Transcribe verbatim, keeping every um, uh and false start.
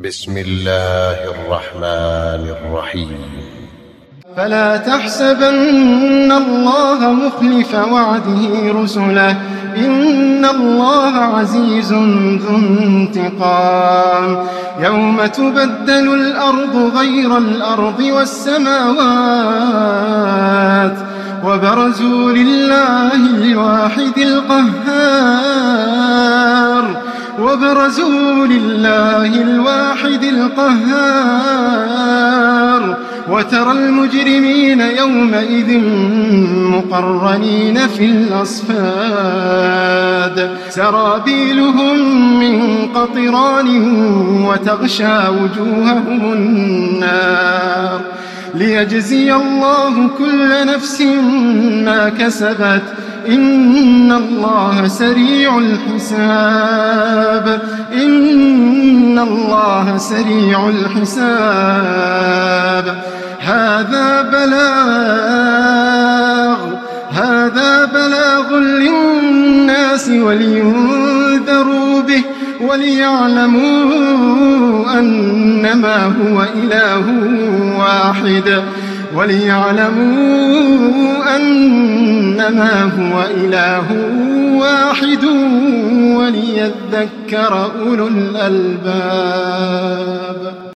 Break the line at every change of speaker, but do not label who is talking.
بسم الله الرحمن الرحيم.
فلا تحسبن الله مخلف وعده رسله، إن الله عزيز ذو انتقام. يوم تبدل الأرض غير الأرض والسماوات وبرزوا لله الواحد القهار وبرزوا لله الواحد القهار وترى المجرمين يومئذ مقرنين في الأصفاد سرابيلهم من قطران وتغشى وجوههم النار ليجزي الله كل نفس ما كسبت، إن الله سريع الحساب إن الله سريع الحساب. هذا بلاغ هذا بلاغ للناس ولينذروا به وليعلموا أنما هو إله واحد وليعلموا أنما هو إله واحد وليذكر أولو الألباب.